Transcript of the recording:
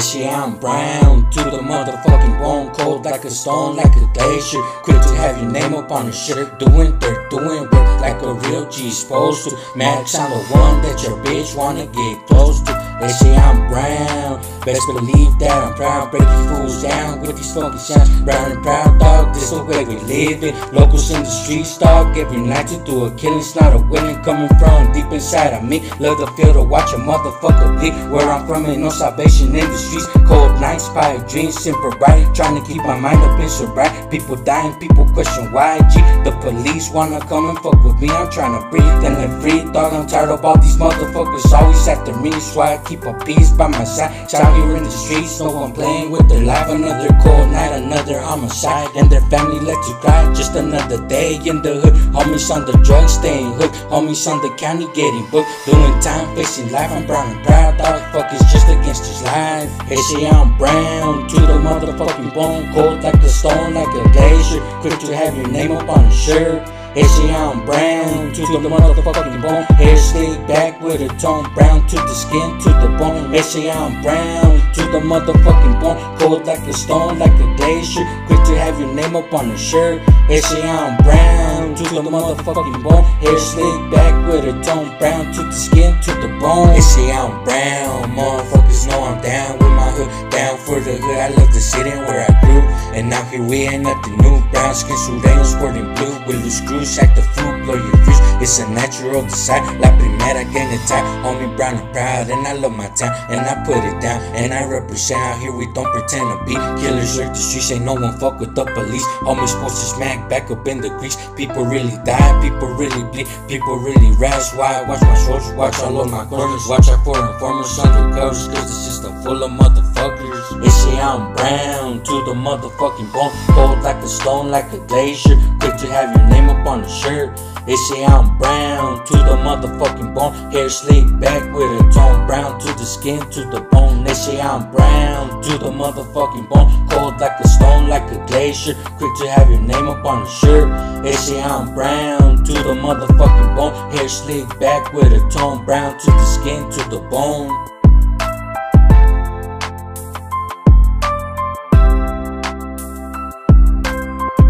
shit, I'm brown to the motherfucking bone, cold like a stone, like a glacier. Quick to have your name up on the shirt, doing dirt, doing work like a real G supposed to. Max, I'm the one that your bitch wanna get close to. They say I'm brown, best believe that I'm proud. Break these fools down with these funky sounds. Brown and proud, dog, this the way we live it. Locals in the streets, dog, every night to do a killing. It's not a winning coming from deep inside of me. Love the feel to watch a motherfucker bleed. Where I'm from ain't no salvation in the streets. Cold nights, pipe dreams, simple bright. Trying to keep my mind up in sobriety. People dying, people question why, G. The police wanna come and fuck with me. I'm trying to breathe and live free, dog. I'm tired of all these motherfuckers always after me. So I keep a peace by my side. Out here in the streets, no one playing with their life. Another cold night, another homicide, and their family left to cry. Just another day in the hood. Homies on the drugs, staying hooked. Homies on the county getting booked. Doing time, facing life. I'm brown and proud, dog. Fuck, it's just against his life. Hey, say I'm brown to the motherfucking bone, cold like a stone, like a glacier. Quick to have your name up on the shirt. Hey, say I'm brown to the motherfucking bone. Hair slick back with a tone, brown to the skin, to the bone. Hey, say I'm brown to the motherfucking bone, cold like a stone, like a glacier. Quick to have your name up on the shirt. Hey, say I'm brown to the motherfucking bone. Hair slick back with a tone, brown to the skin, to the bone. Hey, say I'm brown, motherfuckers know I'm down with my hood, down for the hood. I love the city where I grew, and now here we ain't nothing new. Brown skin, Sureños, squirting blue with loose screws. Act the food, blow your fuse. It's a natural desire. La primera que en the time. Homie, brown and proud, and I love my town, and I put it down, and I represent. Out here we don't pretend to be killers. Lurk the streets, ain't no one fuck with the police. Homies supposed to smack back up in the crease. People really die, people really bleed, people really rise. Why? Watch my shoulders, watch all of my corners. Watch out for informers, undercovers, cause the system full of motherfuckers. They say I'm brown to the motherfucking bone, cold like a stone, like a glacier. Quick to have your name up on the shirt. They say I'm brown to the motherfucking bone. Hair slick back with a tone, brown to the skin, to the bone. They say I'm brown to the motherfucking bone, cold like a stone, like a glacier. Quick to have your name up on the shirt. They say I'm brown to the motherfucking bone. Hair slick back with a tone, brown to the skin, to the bone.